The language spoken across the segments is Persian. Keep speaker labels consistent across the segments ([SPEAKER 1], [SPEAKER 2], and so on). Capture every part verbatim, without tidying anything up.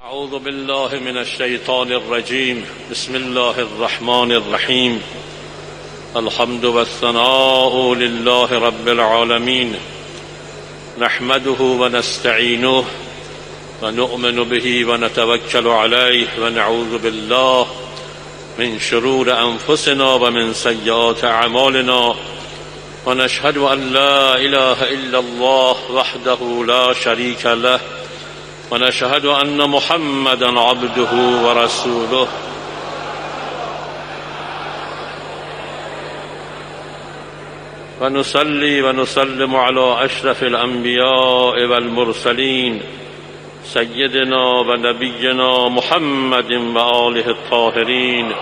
[SPEAKER 1] اعوذ بالله من الشیطان الرجیم. بسم الله الرحمن الرحیم. الحمد والثناء لله رب العالمین. نحمده ونستعینه ونؤمن به ونتوکل علیه ونعوذ بالله من شرور انفسنا ومن سیئات اعمالنا ونشهد ان لا اله الا الله وحده لا شریک له ونشهد ان محمدا عبده ورسوله. ونصلي ونسلم على اشرف الانبیاء والمرسلین سیدنا و نبینا محمد و آله الطاهرین.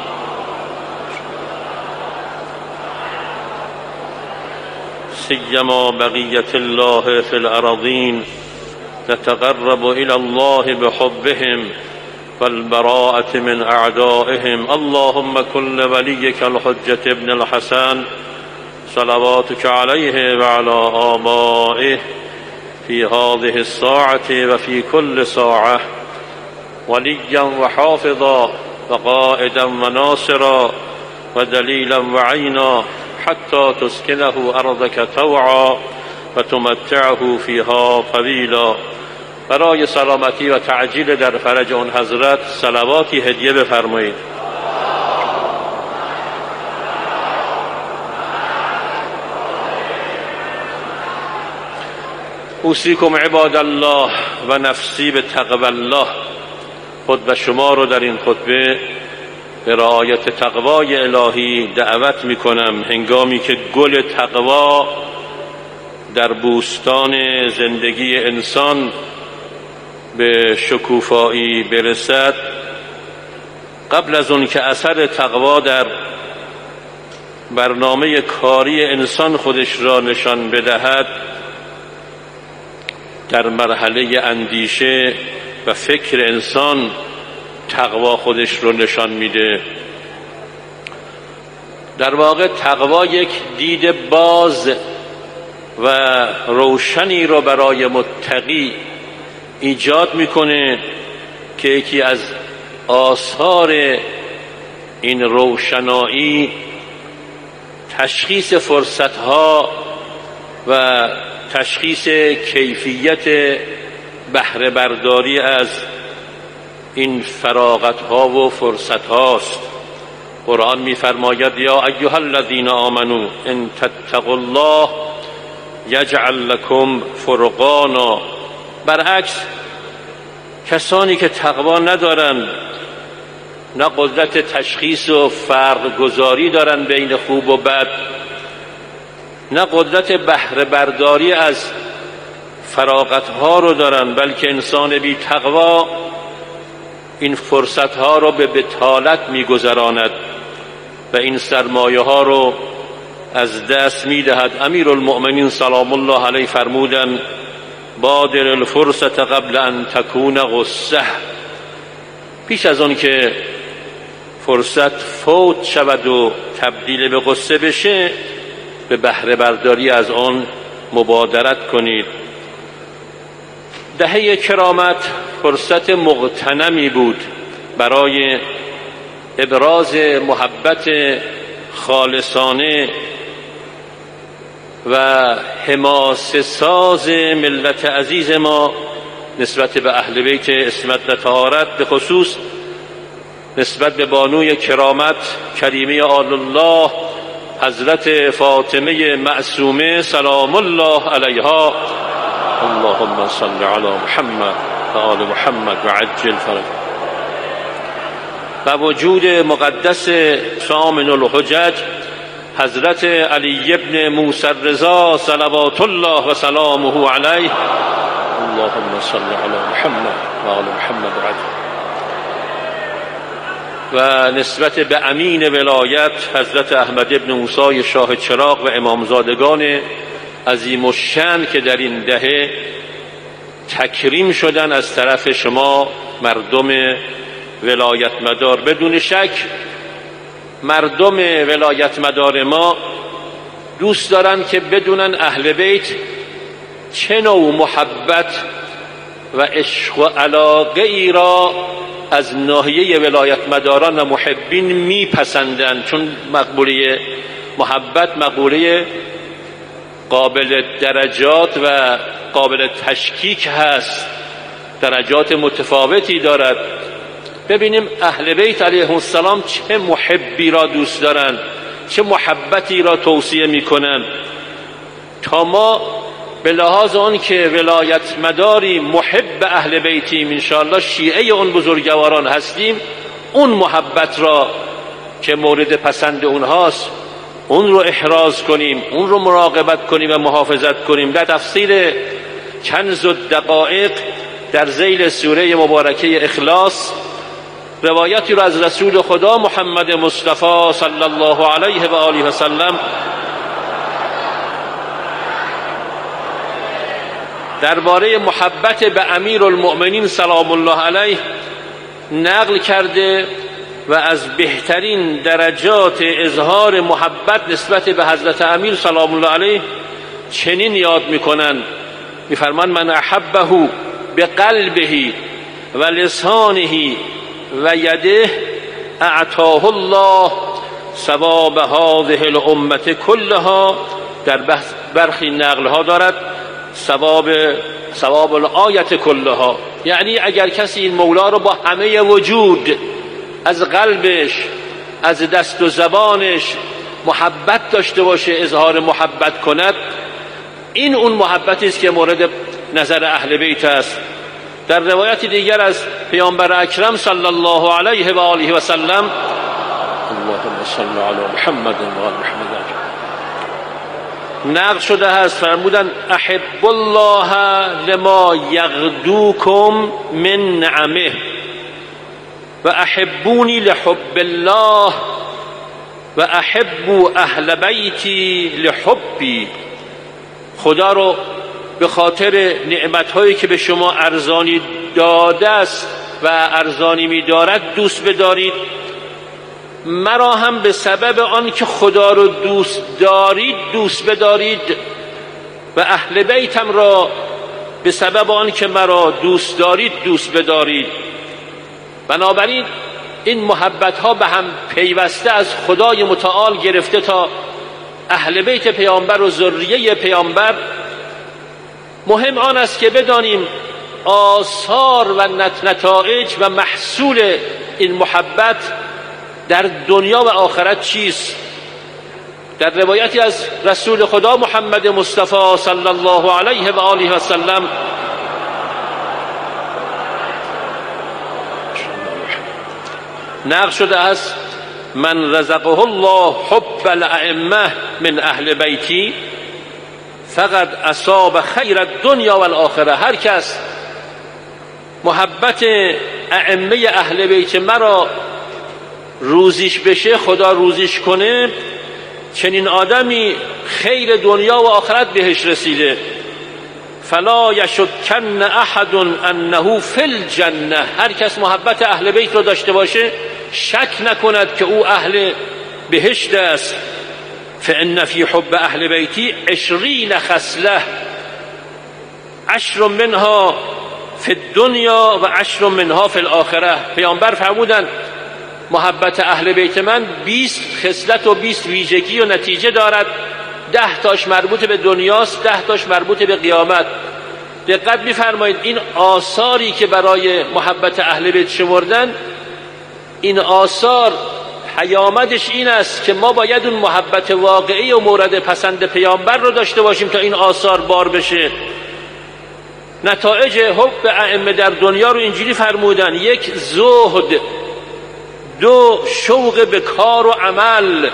[SPEAKER 1] سیما بقیة الله في الأراضین نتقرب إلى الله بحبهم والبراءة من أعدائهم. اللهم كن لوليك الحجة ابن الحسن صلواتك عليه وعلى آبائه في هذه الساعة وفي كل ساعة وليا وحافظا وقائدا وناصرا ودليلا وعينا حتى تسكنه أرضك طوعا وتمتعه فيها طويلا. برای سلامتی و تعجیل در فرج اون حضرت صلواتی هدیه بفرمایید. اوصیکم عباد الله و نفسی به تقوی الله. خود و شما رو در این خطبه به رعایت تقوای الهی دعوت می کنم هنگامی که گل تقوا در بوستان زندگی انسان به شکوفایی برسد. قبل از اون که اثر تقوا در برنامه کاری انسان خودش را نشان بدهد، در مرحله اندیشه و فکر انسان تقوا خودش رو نشان میده. در واقع تقوا یک دید باز و روشنی رو برای متقی ایجاد میکنه که یکی از آثار این روشنایی تشخیص فرصتها و تشخیص کیفیت بهره برداری از این فراغتها و فرصتهاست. قرآن می‌فرماید یا ایها الذین آمنوا ان تتقوا الله یجعل لکم فرقانا. برعکس کسانی که تقوا ندارند، نه قدرت تشخیص و فرق گذاری دارند بین خوب و بد، نه قدرت بهره برداری از فراغتها رو دارند، بلکه انسان بی تقوا این فرصتها رو به بطالت می‌گذراند و این سرمایه ها رو از دست می‌دهد. امیرالمؤمنین سلام الله علیه فرمودند بادر الفرصة قبل ان تکون غصه. پیش از آن که فرصت فوت شود و تبدیل به غصه بشه، به بهره برداری از آن مبادرت کنید. دهه کرامت فرصت مغتنمی بود برای ابراز محبت خالصانه و حماسه ساز ملت عزیز ما نسبت به اهل بیت عصمت و طهارت، به خصوص نسبت به بانوی کرامت کریمه آل الله حضرت فاطمه معصومه سلام الله علیها. اللهم صل علی محمد و آل محمد و عجل فرج. و وجود مقدس ثامن الحجج حضرت علی ابن موسی الرضا صلوات الله و سلامه علیه. اللهم صل علی محمد و آل محمد و عجل. و نسبت به امین ولایت حضرت احمد ابن موسی شاه چراغ و امامزادگان عظیم الشأن که در این دهه تکریم شدن از طرف شما مردم ولایت مدار. بدون شک مردم ولایت مدار ما دوست دارن که بدونن اهل بیت چه نوع محبت و عشق و علاقه ای را از ناحیه ولایت مداران و محبین میپسندند، چون مقوله محبت مقوله قابل درجات و قابل تشکیک هست، درجات متفاوتی دارد. ببینیم اهل بیت علیهم السلام چه محبی را دوست دارند، چه محبتی را توصیه میکنند، تا ما به لحاظ آن که ولایت مداری محب اهل بیتیم، انشاءالله شیعه اون بزرگواران هستیم، اون محبت را که مورد پسند اونهاست اون رو احراز کنیم، اون رو مراقبت کنیم و محافظت کنیم. در تفسیر کنز الدقایق در ذیل سوره مبارکه اخلاص روایتی رو از رسول خدا محمد مصطفی صلی الله علیه و آله و سلم درباره محبت به امیر المؤمنین سلام الله علیه نقل کرده و از بهترین درجات اظهار محبت نسبت به حضرت امیر سلام الله علیه چنین یاد میکنند، میفرمان من احبه بقلبه و لسانه و یده اعطاه الله ثواب هذه الامه کلها. در برخی نقل ها دارد ثواب ثواب الآیت کلها، یعنی اگر کسی این مولا رو با همه وجود از قلبش از دست و زبانش محبت داشته باشه، اظهار محبت کند، این اون محبتی است که مورد نظر اهل بیت است. در روایت دیگر از پیامبر اکرم صلی الله علیه و آله و سلم اللهم صل علی محمد و آل محمد نقل شده است، فرمودن احب الله لما یغدوکم من نعمه و احبونی لحب الله و احبوا اهل بیتی لحبی. خدا رو به خاطر نعمت‌هایی که به شما ارزانی داده است و ارزانی می‌دارد دوست بدارید، مرا هم به سبب آن که خدا رو دوست دارید دوست بدارید و اهل بیتم را به سبب آن که مرا دوست دارید دوست بدارید. بنابراین این محبت ها به هم پیوسته از خدای متعال گرفته تا اهل بیت پیامبر و ذریه پیامبر. مهم آن است که بدانیم آثار و نتایج و محصول این محبت در دنیا و آخرت چیست. در روایتی از رسول خدا محمد مصطفی صلی الله علیه و آله و سلم نقل شده است من رزقه الله حب الائمه من اهل بیتی فقد اصاب خیر الدنیا و الاخره. هر کس محبت ائمه اهل بیت مرا روزیش بشه، خدا روزیش کنه، چنین آدمی خیر دنیا و آخرت بهش رسیده. فلا یشکن احد انه فی الجنه. هر کس محبت اهل بیت رو داشته باشه شک نکند که او اهل بهشت است. فان فی حب اهل بیتی عشرین خصله عشر منها فی الدنیا و عشر منها فی الاخره. پیامبر فرمودند محبت اهل بیت من بیست خصلت و بیست ویژگی و نتیجه دارد، ده تاش مربوط به دنیاست، ده تاش مربوط به قیامت. دقت می‌فرمایید این آثاری که برای محبت اهل بیت شمردن، این آثار پیامدش این است که ما باید اون محبت واقعی و مورد پسند پیامبر رو داشته باشیم تا این آثار بار بشه. نتایج حب ائمه در دنیا رو اینجوری فرمودن: یک، زهد، دو، شوق به کار و عمل،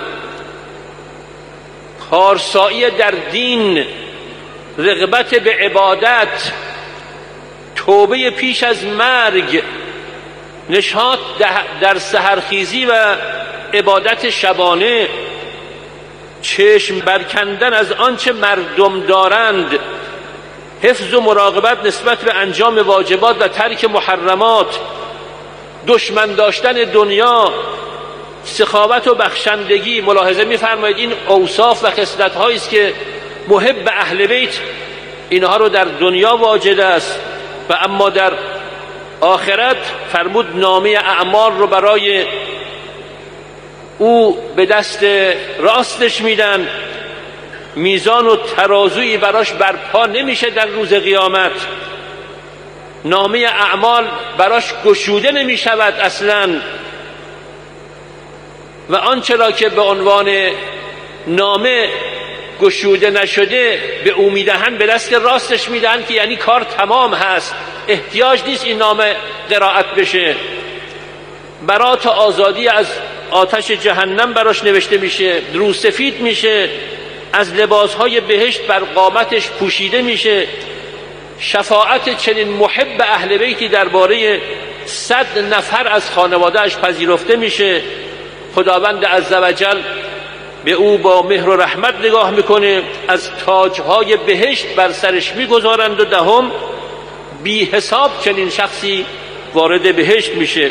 [SPEAKER 1] کارسایی در دین، رغبت به عبادت، توبه پیش از مرگ، نشاط در سحرخیزی و عبادت شبانه، چشم برکندن از آنچه مردم دارند، حفظ و مراقبت نسبت به انجام واجبات و ترک محرمات، دشمن داشتن دنیا، سخاوت و بخشندگی. ملاحظه می‌فرمایید این اوصاف و خصلت‌هایی است که محب اهل بیت اینها رو در دنیا واجد است و اما در آخرت فرمود نامه اعمال رو برای او به دست راستش میدن، میزان و ترازویی براش برپا نمیشه در روز قیامت، نامه اعمال براش گشوده نمیشود اصلا، و آنچه را که به عنوان نامه گشوده نشده به او میدهن به دست راستش میدهن که یعنی کار تمام هست، احتیاج نیست این نامه قرائت بشه. برات آزادی از آتش جهنم براش نوشته میشه، روسفید میشه، از لباسهای بهشت بر قامتش پوشیده میشه، شفاعت چنین محب اهل بیتی درباره صد نفر از خانوادهش پذیرفته میشه. خداوند عزوجل به او با مهر و رحمت نگاه میکنه، از تاجهای بهشت بر سرش میگذارند و دهم بی حساب چنین شخصی وارد بهشت میشه.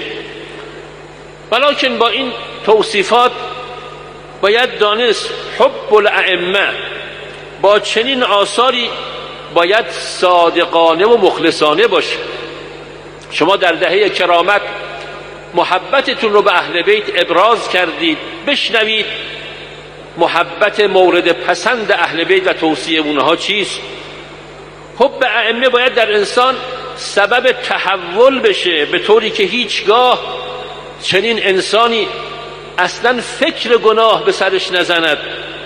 [SPEAKER 1] ولکن با این توصیفات باید دانست حب الائمه با چنین آثاری باید صادقانه و مخلصانه باشه. شما در دهه کرامت محبتتون رو به اهل بیت ابراز کردید، بشنوید محبت مورد پسند اهل بیت و توصیه اونها چیست. حب ائمه باید در انسان سبب تحول بشه، به طوری که هیچگاه چنین انسانی اصلا فکر گناه به سرش نزند.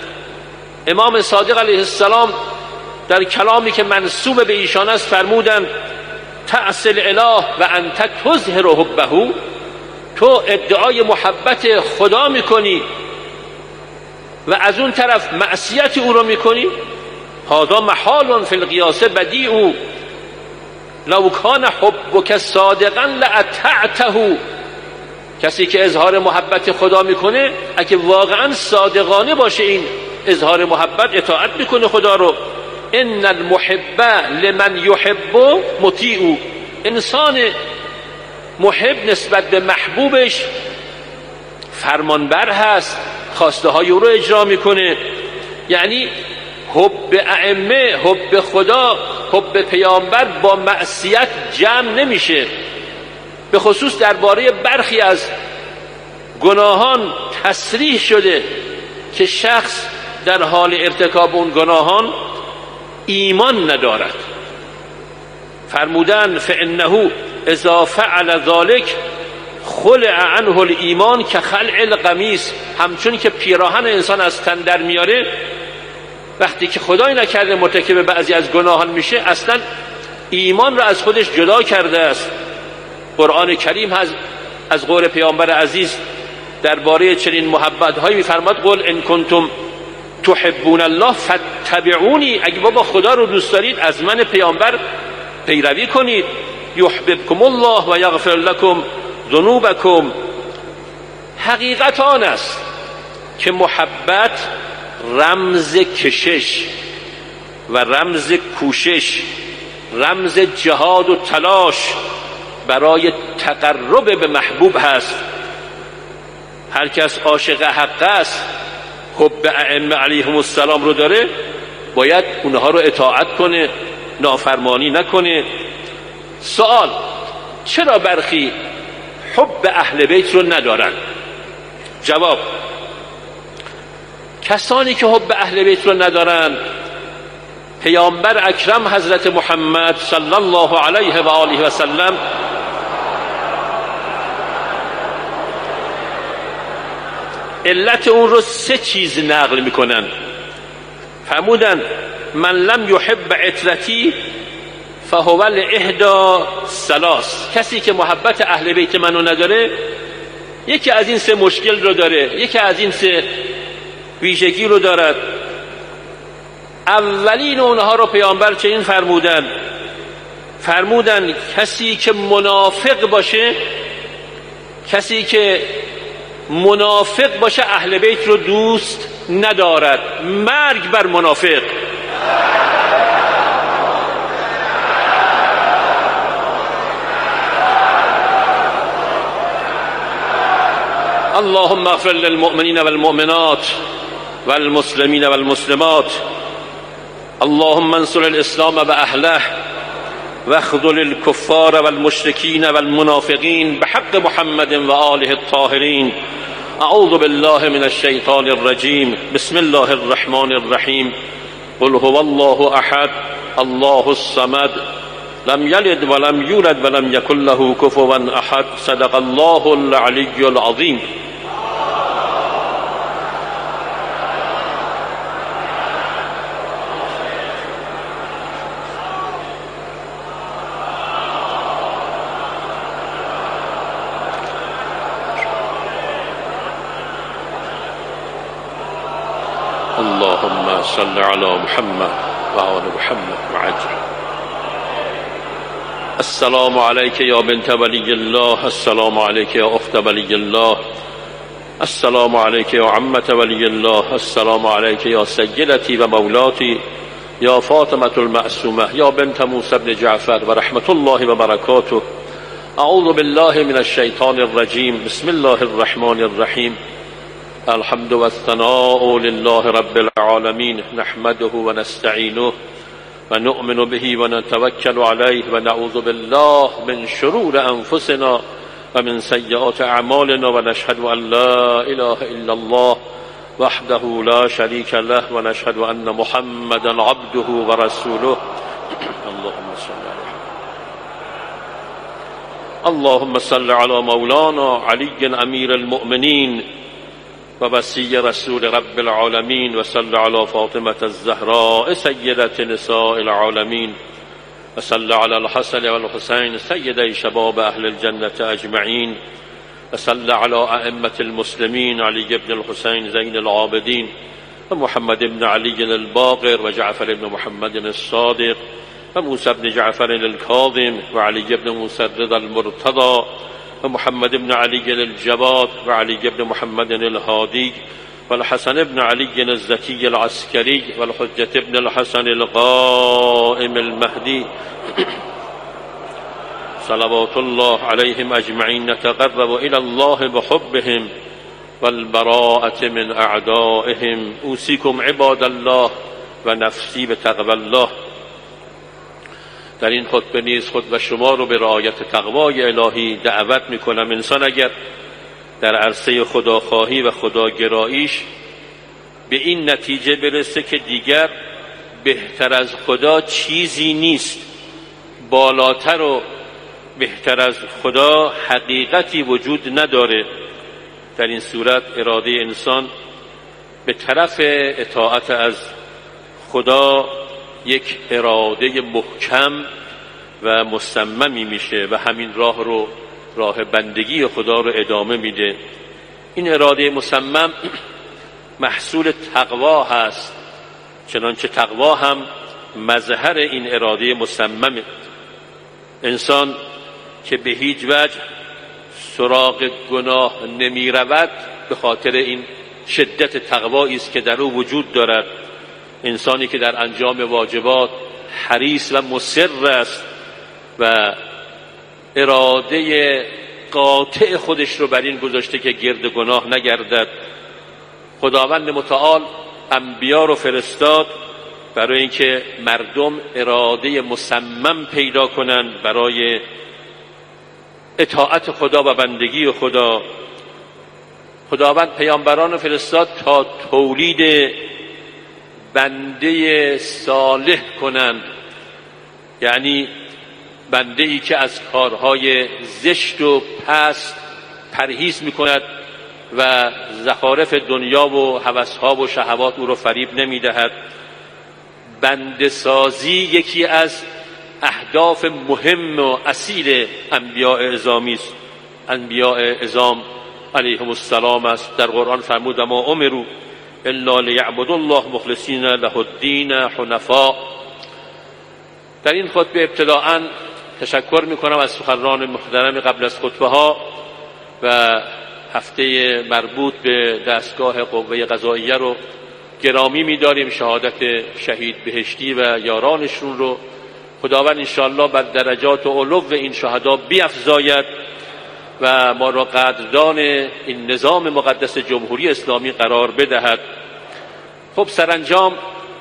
[SPEAKER 1] امام صادق علیه السلام در کلامی که منسوب به ایشان است فرمودند تعصی الاله و انت تظهر حبه، تو ادعای محبت خدا میکنی و از اون طرف معصیت او رو میکنی. هذا محال فی القیاس بدیع لو کان حبک صادقا لاطعته. کسی که اظهار محبت خدا میکنه اگه واقعا صادقانه باشه این اظهار محبت، اطاعت میکنه خدا رو. ان المحب لمن یحب مطیع. انسان محب نسبت به محبوبش فرمانبر هست، خواسته های او رو اجرا میکنه. یعنی حب ائمه، حب خدا، حب پیامبر با معصیت جمع نمیشه. به خصوص درباره برخی از گناهان تصریح شده که شخص در حال ارتکاب اون گناهان ایمان ندارد. فرمودن فانه اذا فعل ذلك خلع عنه الایمان که خلع القمیص. همچون که پیراهن انسان از تن در میاره، وقتی که خدای نکرده مرتکب بعضی از گناهان میشه اصلا ایمان را از خودش جدا کرده است. قرآن کریم از از قول پیامبر عزیز درباره چنین محبت هایی میفرماد قل ان کنتم تحبون الله فاتبعونی. اگه بابا خدا رو دوست دارید از من پیامبر پیروی کنید. یحببکم الله و یغفر لکم ذنوبکم. حقیقت آن است که محبت رمز کشش و رمز کوشش، رمز جهاد و تلاش برای تقرب به محبوب هست. هر کس عاشق حق است، حب ائمه علیهم السلام رو داره، باید اونها رو اطاعت کنه، نافرمانی نکنه. سوال: چرا برخی حب اهل بیت رو ندارن؟ جواب: کسانی که حب اهل بیت رو ندارن، پیامبر اکرم حضرت محمد صلی الله علیه و آله و سلم علت اون رو سه چیز نقل میکنن. فرمودن من لم یحب عترتی فهو الاحدى ثلاث. کسی که محبت اهل بیت منو نداره یکی از این سه مشکل رو داره، یکی از این سه ویژگی رو دارد. اولین اونها رو پیامبر چنین فرمودن فرمودن کسی که منافق باشه، کسی که منافق باشه اهل بیت رو دوست ندارد. مرگ بر منافق. اللهم اغفر للمؤمنین والمؤمنات والمسلمین والمسلمات. اللهم انصر الاسلام و اهله واخذل الكفار والمشركين والمنافقين بحق محمد وآله الطاهرين. اعوذ بالله من الشیطان الرجیم. بسم الله الرحمن الرحیم. قل هو الله احد الله الصمد لم یلد ولم یولد ولم یکن له کفوا احد. صدق الله العلی العظیم. اللهم صل على محمد و آل محمد وعجل. السلام عليك يا بنت ولي الله. السلام عليك يا أخت ولي الله. السلام عليك يا عمة ولي الله. السلام عليك يا سيدتي ومولاتي يا فاطمة المعصومة يا بنت موسى بن جعفر ورحمة الله وبركاته. أعوذ بالله من الشيطان الرجيم. بسم الله الرحمن الرحيم. الحمد والثناء لله رب العالمين. نحمده ونستعينه ونؤمن به ونتوكل عليه ونعوذ بالله من شرور أنفسنا ومن سيئات أعمالنا ونشهد أن لا إله إلا الله وحده لا شريك له ونشهد أن محمدا عبده ورسوله. اللهم صل على اللهم صل على مولانا علي أمير المؤمنين ووصي رسول رب العالمين وصل على فاطمة الزهراء سيدة نساء العالمين وصل على الحسن والحسين سيدي شباب أهل الجنة أجمعين وصل على أئمة المسلمين علي بن الحسين زين العابدين ومحمد بن علي الباقر وجعفر بن محمد الصادق وموسى بن جعفر الكاظم وعلي بن موسى الرضا المرتضى ومحمد بن علي الجواد وعلي بن محمد الهادي والحسن بن علي الزكي العسكري والحجة بن الحسن القائم المهدي صلوات الله عليهم أجمعين. نتقرب إلى الله بحبهم والبراءة من أعدائهم. أوصيكم عباد الله ونفسي بتقوى الله. در این خطبه نیز خود و شما رو به رعایت تقوای الهی دعوت میکنم. انسان اگر در عرصه خداخواهی و خداگراییش به این نتیجه برسه که دیگر بهتر از خدا چیزی نیست، بالاتر و بهتر از خدا حقیقتی وجود نداره، در این صورت اراده انسان به طرف اطاعت از خدا یک اراده محکم و مصممی میشه و همین راه رو راه بندگی خدا رو ادامه میده. این اراده مصمم محصول تقوا هست، چنانچه تقوا هم مظهر این اراده مصممه. انسان که به هیچ وجه سراغ گناه نمی رود به خاطر این شدت تقوایی است که در او وجود دارد. انسانی که در انجام واجبات حریص و مصر است و اراده قاطع خودش رو بر این گذاشته که گرد گناه نگردد. خداوند متعال انبیا رو فرستاد برای اینکه مردم اراده مصمم پیدا کنند برای اطاعت خدا و بندگی خدا. خداوند پیامبران فرستاد تا تولید بنده صالح کنند، یعنی بنده ای که از کارهای زشت و پست پرهیز میکند و زخارف دنیا و هوسها و شهوات او را فریب نمیدهد. بنده سازی یکی از اهداف مهم و اصیل انبیاء اعظامی است. انبیاء اعظام علیهم السلام است. در قرآن فرمود ما امروا الا لیعبدوا الله مخلصین له الدین حنفاء. در این خطبه ابتداءً تشکر میکنم از سخنران محترم قبل از خطبه ها و هفته مربوط به دستگاه قوه قضاییه رو گرامی می‌داریم. شهادت شهید بهشتی و یارانشون رو خداوند انشاءالله بر درجات و علو این شهدا بیفزاید و ما را قدردان این نظام مقدس جمهوری اسلامی قرار بدهد. خب سرانجام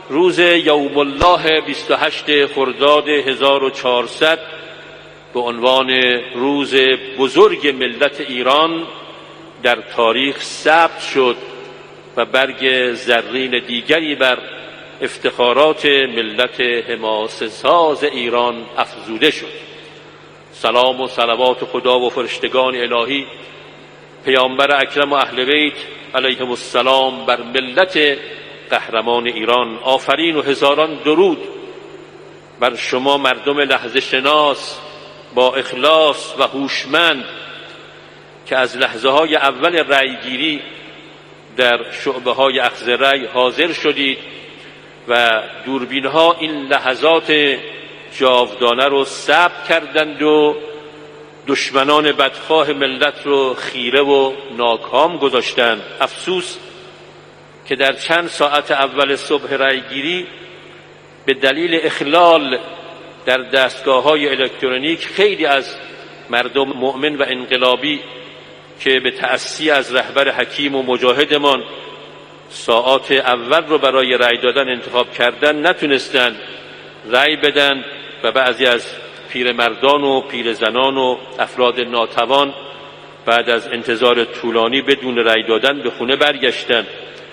[SPEAKER 1] روز یوم الله بیست و هشت خرداد هزار و چهارصد به عنوان روز بزرگ ملت ایران در تاریخ ثبت شد و برگ زرین دیگری بر افتخارات ملت حماسه‌ساز ایران افزوده شد. سلام و صلوات خدا و فرشتگان الهی پیامبر اکرم و اهل بیت علیهم السلام بر ملت قهرمان ایران. آفرین و هزاران درود بر شما مردم لحظه شناس با اخلاص و هوشمند که از لحظه های اول رأیگیری در شعبه های اخذ رأی حاضر شدید و دوربین ها این لحظات جاودانه رو ثبت کردند و دشمنان بدخواه ملت رو خیره و ناکام گذاشتند. افسوس که در چند ساعت اول صبح رأیگیری به دلیل اخلال در دستگاه‌های الکترونیک خیلی از مردم مؤمن و انقلابی که به تأسی از رهبر حکیم و مجاهدمان ساعات اول رو برای رأی دادن انتخاب کردن نتونستند رأی بدن و بعضی از پیرمردان و پیرزنان و افراد ناتوان بعد از انتظار طولانی بدون رأی دادن به خونه برگشتند.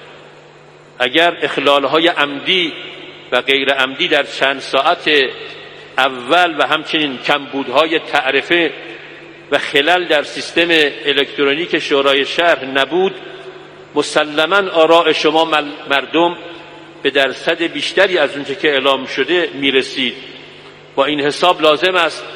[SPEAKER 1] اگر اخلال‌های عمدی و غیر عمدی در چند ساعت اول و همچنین کمبودهای تعرفه و خلل در سیستم الکترونیک شورای شهر نبود، مسلماً آراء شما مردم به درصد بیشتری از اونچه که اعلام شده میرسید. با این حساب لازم است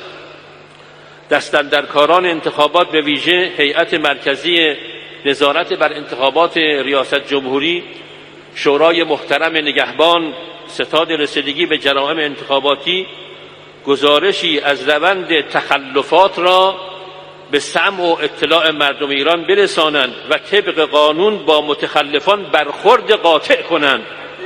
[SPEAKER 1] دستاندرکاران انتخابات به ویژه هیئت مرکزی نظارت بر انتخابات ریاست جمهوری، شورای محترم نگهبان ستاد رسیدگی به جرائم انتخاباتی گزارشی از روند تخلفات را به سمع و اطلاع مردم ایران برسانند و طبق قانون با متخلفان برخورد قاطع کنند.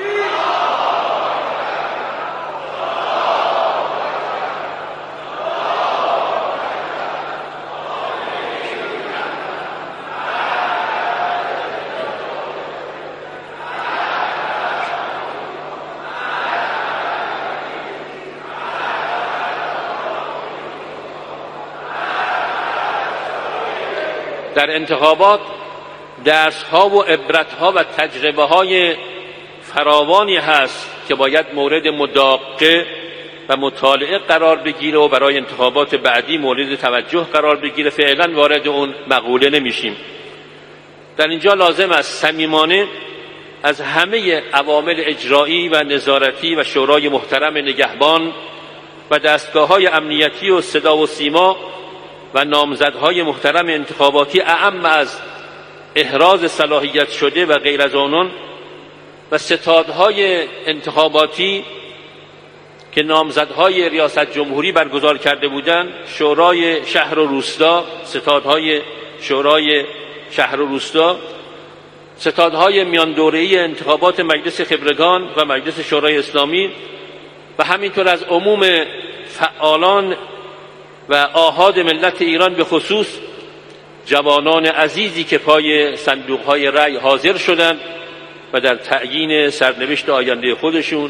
[SPEAKER 1] در انتخابات درس‌ها و عبرت‌ها و تجربه‌های فراوانی هست که باید مورد مداقه و مطالعه قرار بگیره و برای انتخابات بعدی مورد توجه قرار بگیره. فعلا وارد اون مقوله نمیشیم. در اینجا لازم است صمیمانه از همه عوامل اجرایی و نظارتی و شورای محترم نگهبان و دستگاه‌های امنیتی و صدا و سیما و نامزدهای محترم انتخاباتی اعم از احراز صلاحیت شده و غیر از آنان و ستادهای انتخاباتی که نامزدهای ریاست جمهوری برگزار کرده بودند، شورای شهر و روستا، ستادهای شورای شهر و روستا، ستادهای میان دوره‌ای انتخابات مجلس خبرگان و مجلس شورای اسلامی و همینطور از عموم فعالان و آحاد ملت ایران، به خصوص جوانان عزیزی که پای صندوق‌های رأی حاضر شدند و در تعیین سرنوشت آینده خودشون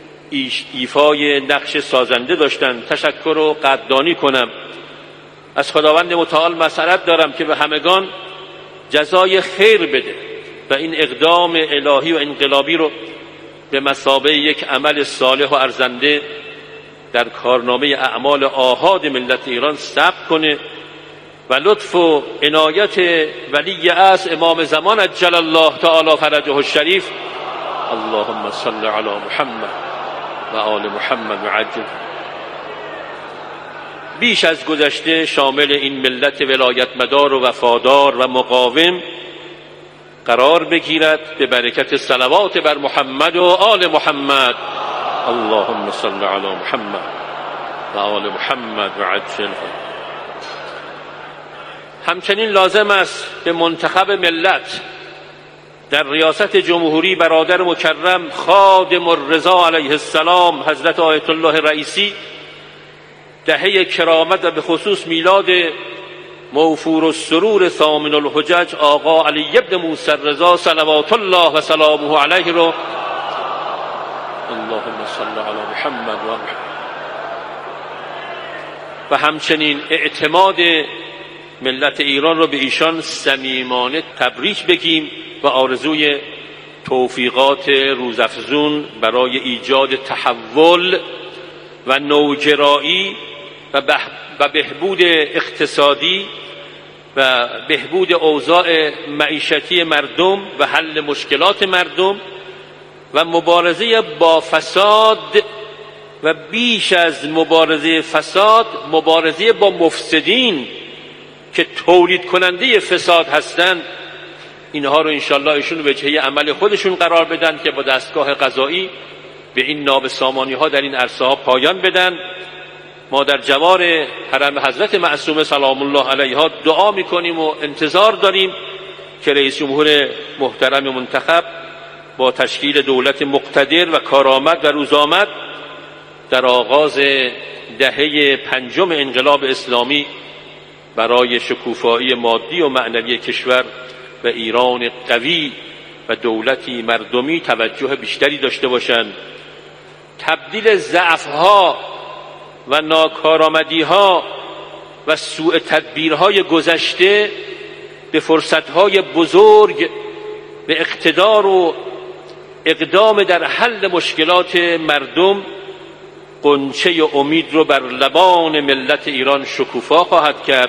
[SPEAKER 1] ایفای نقش سازنده داشتند. تشکر و قدردانی کنم. از خداوند متعال مسئلت دارم که به همگان جزای خیر بده و این اقدام الهی و انقلابی رو به مثابه یک عمل صالح و ارزنده در کارنامه اعمال آحاد ملت ایران ثبت کنه و لطف و عنایت ولی عصر امام زمان عجل الله تعالی فرجه الشریف، اللهم صل علی محمد و آل محمد و عجل، بیش از گذشته شامل این ملت ولایت مدار و وفادار و مقاوم قرار بگیرد به برکت صلوات بر محمد و آل محمد. اللهم صل علی محمد و آل محمد و عجل. همچنین لازم است به منتخب ملت در ریاست جمهوری برادر مکرم خادم الرضا علیه السلام حضرت آیت الله رئیسی دهه کرامت و به خصوص میلاد موفور السرور ثامن الحجج آقا علی ابن موسی الرضا صلوات الله و سلامه علیه رو اللهم صل علی محمد و و همچنین اعتماد ملت ایران رو به ایشان صمیمانه تبریک بگیم و آرزوی توفیقات روزافزون برای ایجاد تحول و نوگرایی و و بهبود اقتصادی و بهبود اوضاع معیشتی مردم و حل مشکلات مردم و مبارزه با فساد و بیش از مبارزه فساد مبارزه با مفسدین که تولید کننده فساد هستند. اینها رو انشالله ایشون وجهه عمل خودشون قرار بدن که با دستگاه قضایی به این نابسامانی ها در این عرصه ها پایان بدن. ما در جوار حرم حضرت معصومه سلام الله علیها دعا میکنیم و انتظار داریم که رئیس جمهور محترم منتخب با تشکیل دولت مقتدر و کارآمد و روزآمد در آغاز دهه پنجم انقلاب اسلامی برای شکوفایی مادی و معنوی کشور و ایران قوی و دولتی مردمی توجه بیشتری داشته باشند. تبدیل ضعف‌ها و ناکارآمدی‌ها و سوء تدبیرهای گذشته به فرصت‌های بزرگ به اقتدار و اقدام در حل مشکلات مردم غنچه امید رو بر لبان ملت ایران شکوفا خواهد کرد.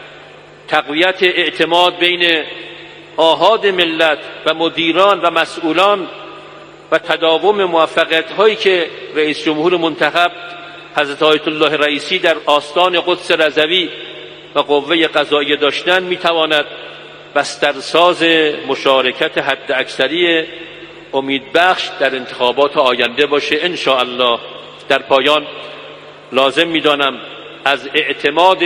[SPEAKER 1] تقویت اعتماد بین آحاد ملت و مدیران و مسئولان و تداوم موفقیت هایی که رئیس جمهور منتخب حضرت آیت الله رئیسی در آستان قدس رضوی و قوه قضاییه داشتن میتواند بسترساز مشارکت حد اکثری امیدبخش در انتخابات آینده باشه ان شاء الله. در پایان لازم میدانم از اعتماد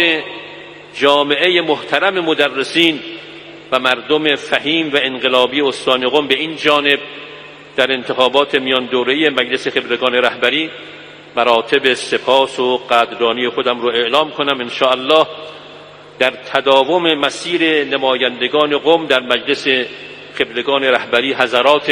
[SPEAKER 1] جامعه محترم مدرسین و مردم فهیم و انقلابی استان قم به این جانب در انتخابات میان دوره‌ای مجلس خبرگان رهبری مراتب سپاس و قدردانی خودم رو اعلام کنم. ان شاء الله در تداوم مسیر نمایندگان قم در مجلس خبرگان رهبری حضرات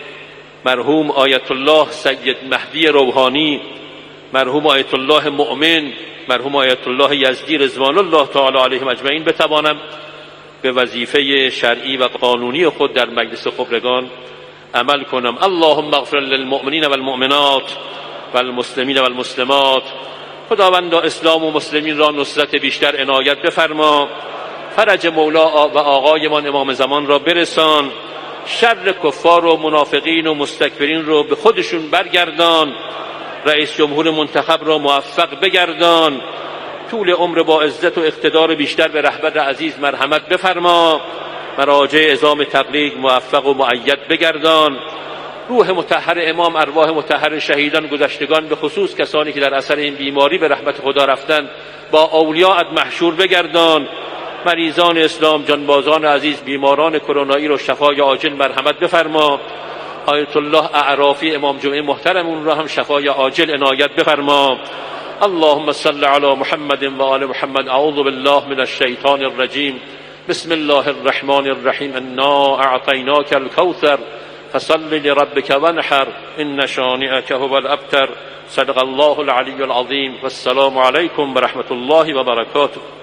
[SPEAKER 1] مرحوم آیت الله سید مهدی روحانی، مرحوم آیت الله مؤمن، مرحوم آیت الله یزدی رضوان الله تعالی علیهم اجمعین بتوانم به وظیفه شرعی و قانونی خود در مجلس خبرگان عمل کنم. اللهم اغفر للمؤمنین والمؤمنات والمسلمین والمسلمات. خداوندا اسلام و مسلمین را نصرت بیشتر عنایت بفرما، فرج مولا و آقایمان امام زمان را برسان، شر کفار و منافقین و مستکبرین رو به خودشون برگردان، رئیس جمهور منتخب را موفق بگردان، طول عمر با عزت و اقتدار بیشتر به رهبر عزیز مرحمت بفرما، مراجع عظام تبلیغ موفق و مؤید بگردان، روح مطهر امام، ارواح مطهر شهیدان گذشتگان به خصوص کسانی که در اثر این بیماری به رحمت خدا رفتن با اولیاءت محشور بگردان، مریضان اسلام، جانبازان عزیز، بیماران کرونایی رو شفای عاجل مرحمت بفرما، آیت الله اعرافی امام جمعه محترمون را هم شفای عاجل عنایت بفرما. اللهم صل علی محمد و آل محمد. اعوذ بالله من الشیطان الرجیم. بسم الله الرحمن الرحیم. انا اعطیناک الکوثر فصل لربک وانحر ان شانئک هو الابتر. صدق الله العلی العظیم. والسلام علیکم و رحمت الله و برکاته.